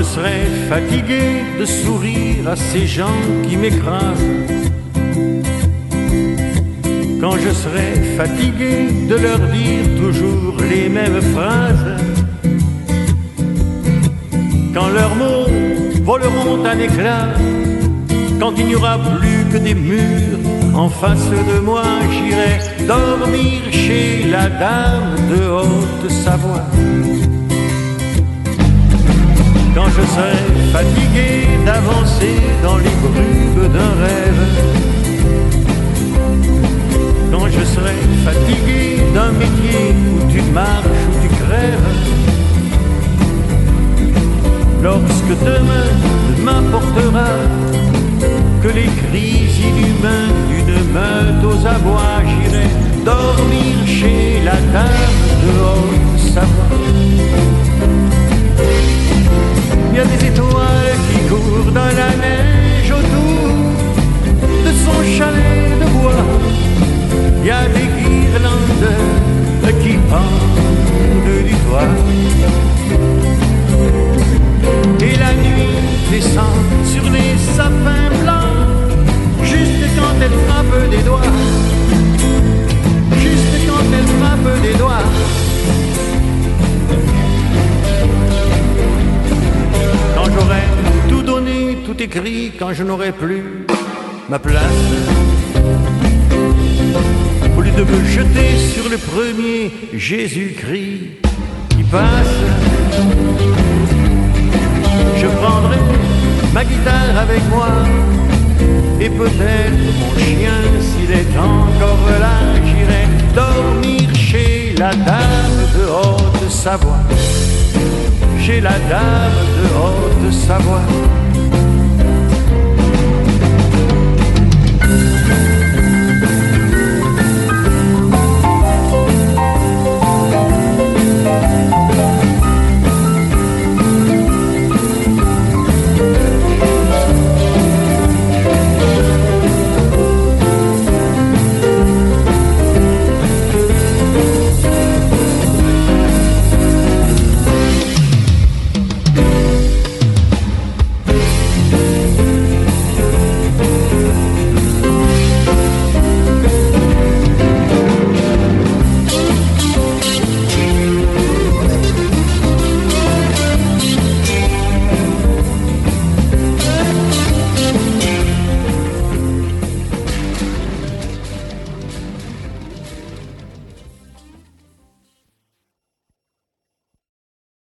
serai fatigué de sourire à ces gens qui m'écrasent, quand je serai fatigué de leur dire toujours les mêmes phrases, quand leurs mots voleront un éclat, quand il n'y aura plus que des murs en face de moi, j'irai dormir chez la dame de Haute-Savoie. Quand je serai fatigué d'avancer dans les brumes d'un rêve, quand je serai fatigué d'un métier où tu marches, où tu crèves, lorsque demain m'apportera que les cris inhumains d'une meute aux abois, j'irai dormir chez la dame de Haute-Savoie. Il y a des étoiles qui courent dans la neige autour de son chalet de bois. Il y a des guirlandes qui pendent du toit. Et la nuit descend sur les sapins blancs, juste quand elle frappe des doigts, juste quand elle frappe des doigts. Quand j'aurai tout donné, tout écrit, quand je n'aurai plus ma place, au lieu de me jeter sur le premier Jésus-Christ qui passe, je prendrai ma guitare avec moi et peut-être mon chien s'il est encore là. J'irai dormir chez la dame de Haute-Savoie, chez la dame de Haute-Savoie.